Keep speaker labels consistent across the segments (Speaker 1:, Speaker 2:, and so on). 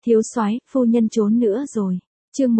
Speaker 1: Thiếu soái, phu nhân trốn nữa rồi. Chương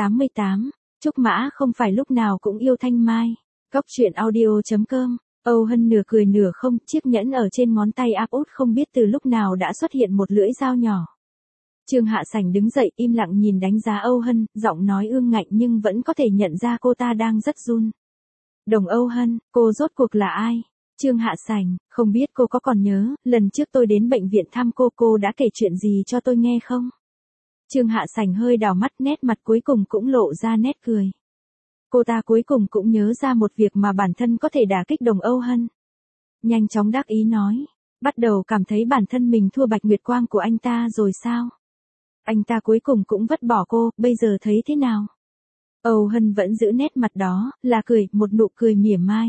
Speaker 1: 188. Trúc Mã không phải lúc nào cũng yêu Thanh Mai. Góc truyện audio.com. Âu Hân nửa cười nửa không, chiếc nhẫn ở trên ngón tay áp út không biết từ lúc nào đã xuất hiện một lưỡi dao nhỏ. Trương Hạ Sảnh đứng dậy im lặng nhìn đánh giá Âu Hân, giọng nói ương ngạnh nhưng vẫn có thể nhận ra cô ta đang rất run. Đồng Âu Hân, cô rốt cuộc là ai? Trương Hạ Sảnh, không biết cô có còn nhớ, lần trước tôi đến bệnh viện thăm cô đã kể chuyện gì cho tôi nghe không? Trương Hạ Sảnh hơi đảo mắt, nét mặt cuối cùng cũng lộ ra nét cười. Cô ta cuối cùng cũng nhớ ra một việc mà bản thân có thể đả kích Đồng Âu Hân. Nhanh chóng đắc ý nói, bắt đầu cảm thấy bản thân mình thua Bạch Nguyệt Quang của anh ta rồi sao? Anh ta cuối cùng cũng vứt bỏ cô, bây giờ thấy thế nào? Âu Hân vẫn giữ nét mặt đó, là cười, một nụ cười mỉa mai.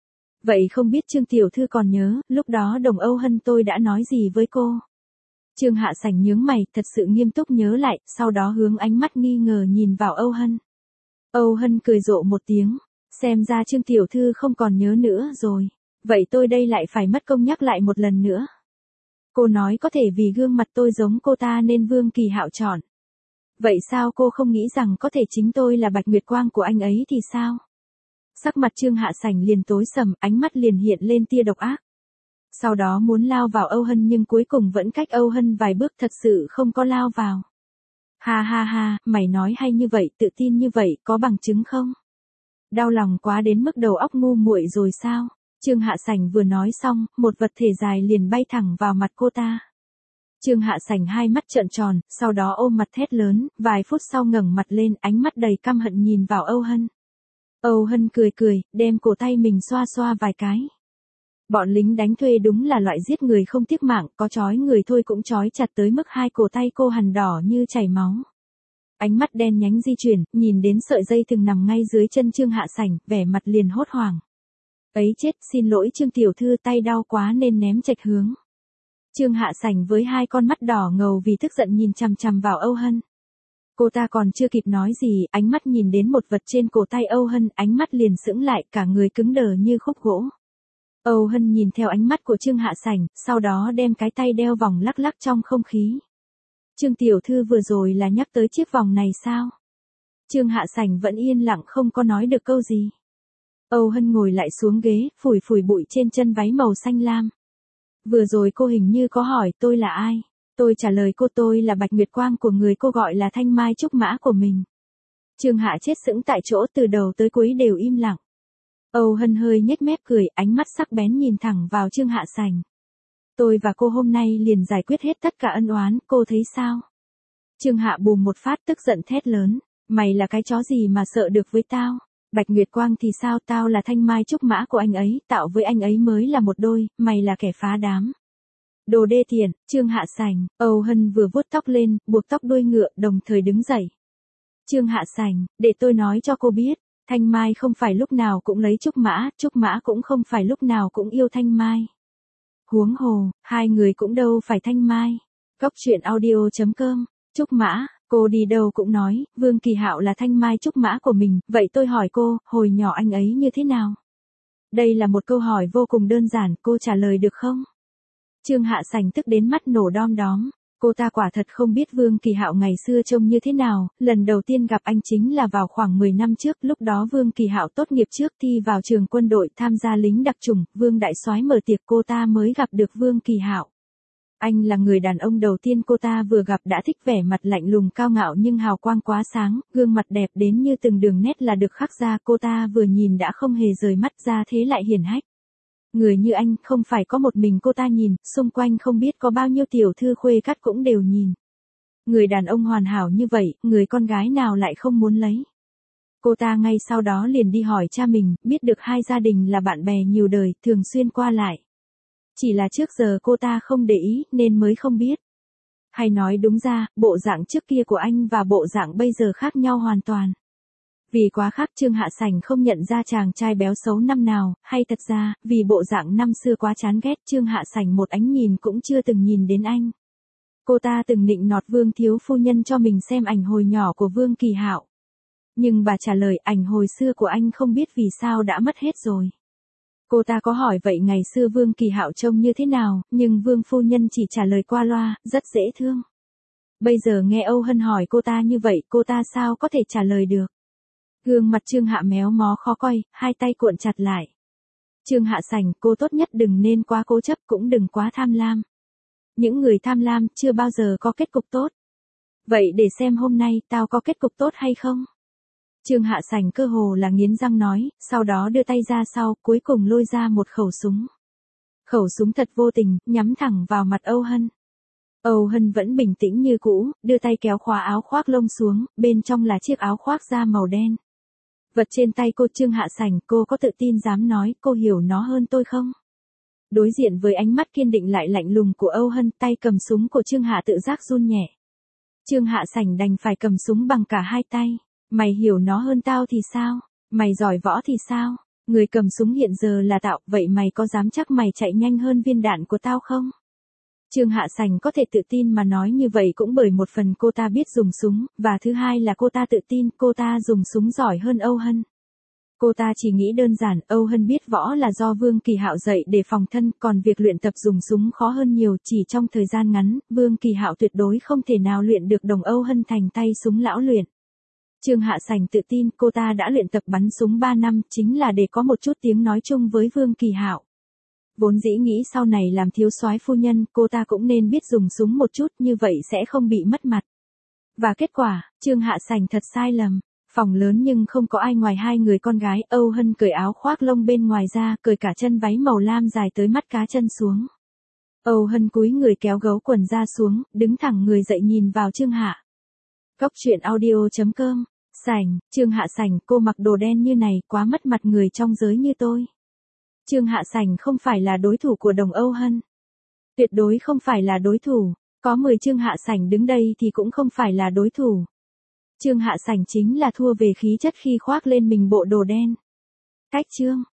Speaker 1: Vậy không biết Trương tiểu thư còn nhớ, lúc đó Đồng Âu Hân tôi đã nói gì với cô? Trương Hạ Sảnh nhướng mày, thật sự nghiêm túc nhớ lại, sau đó hướng ánh mắt nghi ngờ nhìn vào Âu Hân. Âu Hân cười rộ một tiếng, xem ra Trương tiểu thư không còn nhớ nữa rồi. Vậy tôi đây lại phải mất công nhắc lại một lần nữa. Cô nói có thể vì gương mặt tôi giống cô ta nên Vương Kỳ Hạo chọn. Vậy sao cô không nghĩ rằng có thể chính tôi là Bạch Nguyệt Quang của anh ấy thì sao? Sắc mặt Trương Hạ Sảnh liền tối sầm, ánh mắt liền hiện lên tia độc ác. Sau đó muốn lao vào Âu Hân nhưng cuối cùng vẫn cách Âu Hân vài bước, thật sự không có lao vào. Ha ha ha, mày nói hay như vậy, tự tin như vậy, có bằng chứng không? Đau lòng quá đến mức đầu óc ngu muội rồi sao? Trương Hạ Sảnh vừa nói xong, một vật thể dài liền bay thẳng vào mặt cô ta. Trương Hạ Sảnh hai mắt trợn tròn, sau đó ôm mặt thét lớn, vài phút sau ngẩng mặt lên, ánh mắt đầy căm hận nhìn vào Âu Hân. Âu Hân cười cười, đem cổ tay mình xoa xoa vài cái. Bọn lính đánh thuê đúng là loại giết người không tiếc mạng, có trói người thôi cũng trói chặt tới mức hai cổ tay cô hằn đỏ như chảy máu. Ánh mắt đen nhánh di chuyển, nhìn đến sợi dây thừng nằm ngay dưới chân Trương Hạ Sảnh, vẻ mặt liền hốt hoảng. Ấy chết, xin lỗi Trương tiểu thư, tay đau quá nên ném chệch hướng. Trương Hạ Sảnh với hai con mắt đỏ ngầu vì tức giận nhìn chằm chằm vào Âu Hân. Cô ta còn chưa kịp nói gì, ánh mắt nhìn đến một vật trên cổ tay Âu Hân, ánh mắt liền sững lại, cả người cứng đờ như khúc gỗ. Âu Hân nhìn theo ánh mắt của Trương Hạ Sảnh, sau đó đem cái tay đeo vòng lắc lắc trong không khí. Trương tiểu thư vừa rồi là nhắc tới chiếc vòng này sao? Trương Hạ Sảnh vẫn yên lặng không có nói được câu gì. Âu Hân ngồi lại xuống ghế, phủi phủi bụi trên chân váy màu xanh lam. Vừa rồi cô hình như có hỏi tôi là ai. Tôi trả lời cô tôi là Bạch Nguyệt Quang của người cô gọi là Thanh Mai Trúc Mã của mình. Trương Hạ chết sững tại chỗ, từ đầu tới cuối đều im lặng. Âu Hân hơi nhếch mép cười, ánh mắt sắc bén nhìn thẳng vào Trương Hạ Sảnh. Tôi và cô hôm nay liền giải quyết hết tất cả ân oán, cô thấy sao? Trương Hạ bùm một phát tức giận thét lớn. Mày là cái chó gì mà sợ được với tao? Bạch Nguyệt Quang thì sao, tao là Thanh Mai Trúc Mã của anh ấy, tạo với anh ấy mới là một đôi, mày là kẻ phá đám. Đồ đê tiện. Trương Hạ Sảnh. Âu Hân vừa vuốt tóc lên, buộc tóc đuôi ngựa, đồng thời đứng dậy. Trương Hạ Sảnh, để tôi nói cho cô biết, Thanh Mai không phải lúc nào cũng lấy Trúc Mã cũng không phải lúc nào cũng yêu Thanh Mai. Huống hồ, hai người cũng đâu phải Thanh Mai. Góc truyện audio.com. Trúc Mã, cô đi đâu cũng nói, Vương Kỳ Hạo là Thanh Mai Trúc Mã của mình, vậy tôi hỏi cô, hồi nhỏ anh ấy như thế nào? Đây là một câu hỏi vô cùng đơn giản, cô trả lời được không? Trương Hạ Sảnh tức đến mắt nổ đom đóm. Cô ta quả thật không biết Vương Kỳ Hạo ngày xưa trông như thế nào, lần đầu tiên gặp anh chính là vào khoảng 10 năm trước, lúc đó Vương Kỳ Hạo tốt nghiệp trước thi vào trường quân đội tham gia lính đặc chủng, Vương đại soái mở tiệc cô ta mới gặp được Vương Kỳ Hạo. Anh là người đàn ông đầu tiên cô ta vừa gặp đã thích, vẻ mặt lạnh lùng cao ngạo nhưng hào quang quá sáng, gương mặt đẹp đến như từng đường nét là được khắc ra, cô ta vừa nhìn đã không hề rời mắt ra, thế lại hiển hách. Người như anh, không phải có một mình cô ta nhìn, xung quanh không biết có bao nhiêu tiểu thư khuê cắt cũng đều nhìn. Người đàn ông hoàn hảo như vậy, người con gái nào lại không muốn lấy. Cô ta ngay sau đó liền đi hỏi cha mình, biết được hai gia đình là bạn bè nhiều đời, thường xuyên qua lại. Chỉ là trước giờ cô ta không để ý, nên mới không biết. Hay nói đúng ra, bộ dạng trước kia của anh và bộ dạng bây giờ khác nhau hoàn toàn. Vì quá khác, Trương Hạ Sảnh không nhận ra chàng trai béo xấu năm nào, hay thật ra, vì bộ dạng năm xưa quá chán ghét, Trương Hạ Sảnh một ánh nhìn cũng chưa từng nhìn đến anh. Cô ta từng nịnh nọt Vương thiếu phu nhân cho mình xem ảnh hồi nhỏ của Vương Kỳ Hạo. Nhưng bà trả lời ảnh hồi xưa của anh không biết vì sao đã mất hết rồi. Cô ta có hỏi vậy ngày xưa Vương Kỳ Hạo trông như thế nào, nhưng Vương phu nhân chỉ trả lời qua loa, rất dễ thương. Bây giờ nghe Âu Hân hỏi cô ta như vậy, cô ta sao có thể trả lời được. Gương mặt Trương Hạ méo mó khó coi, hai tay cuộn chặt lại. Trương Hạ Sảnh, cô tốt nhất đừng nên quá cố chấp, cũng đừng quá tham lam. Những người tham lam chưa bao giờ có kết cục tốt. Vậy để xem hôm nay tao có kết cục tốt hay không? Trương Hạ Sảnh cơ hồ là nghiến răng nói, sau đó đưa tay ra sau, cuối cùng lôi ra một khẩu súng. Khẩu súng thật vô tình, nhắm thẳng vào mặt Âu Hân. Âu Hân vẫn bình tĩnh như cũ, đưa tay kéo khóa áo khoác lông xuống, bên trong là chiếc áo khoác da màu đen. Vật trên tay cô Trương Hạ Sảnh, cô có tự tin dám nói cô hiểu nó hơn tôi không? Đối diện với ánh mắt kiên định lại lạnh lùng của Âu Hân, tay cầm súng của Trương Hạ tự giác run nhẹ. Trương Hạ Sảnh đành phải cầm súng bằng cả hai tay. Mày hiểu nó hơn tao thì sao? Mày giỏi võ thì sao? Người cầm súng hiện giờ là tao, vậy mày có dám chắc mày chạy nhanh hơn viên đạn của tao không? Trương Hạ Sảnh có thể tự tin mà nói như vậy cũng bởi một phần cô ta biết dùng súng, và thứ hai là cô ta tự tin cô ta dùng súng giỏi hơn Âu Hân. Cô ta chỉ nghĩ đơn giản, Âu Hân biết võ là do Vương Kỳ Hạo dạy để phòng thân, còn việc luyện tập dùng súng khó hơn nhiều, chỉ trong thời gian ngắn, Vương Kỳ Hạo tuyệt đối không thể nào luyện được đồng Âu Hân thành tay súng lão luyện. Trương Hạ Sảnh tự tin cô ta đã luyện tập bắn súng 3 năm chính là để có một chút tiếng nói chung với Vương Kỳ Hạo. Vốn dĩ nghĩ sau này làm thiếu soái phu nhân, cô ta cũng nên biết dùng súng một chút, như vậy sẽ không bị mất mặt. Và kết quả, Trương Hạ Sảnh thật sai lầm. Phòng lớn nhưng không có ai ngoài hai người con gái, Âu Hân cởi áo khoác lông bên ngoài ra, cởi cả chân váy màu lam dài tới mắt cá chân xuống. Âu Hân cúi người kéo gấu quần ra xuống, đứng thẳng người dậy nhìn vào Trương Hạ. Cốc truyện audio.com. Sảnh, Trương Hạ Sảnh, cô mặc đồ đen như này quá mất mặt người trong giới như tôi. Trương Hạ Sảnh không phải là đối thủ của đồng Âu Hân. Tuyệt đối không phải là đối thủ. Có 10 Trương Hạ Sảnh đứng đây thì cũng không phải là đối thủ. Trương Hạ Sảnh chính là thua về khí chất khi khoác lên mình bộ đồ đen. Cách chương.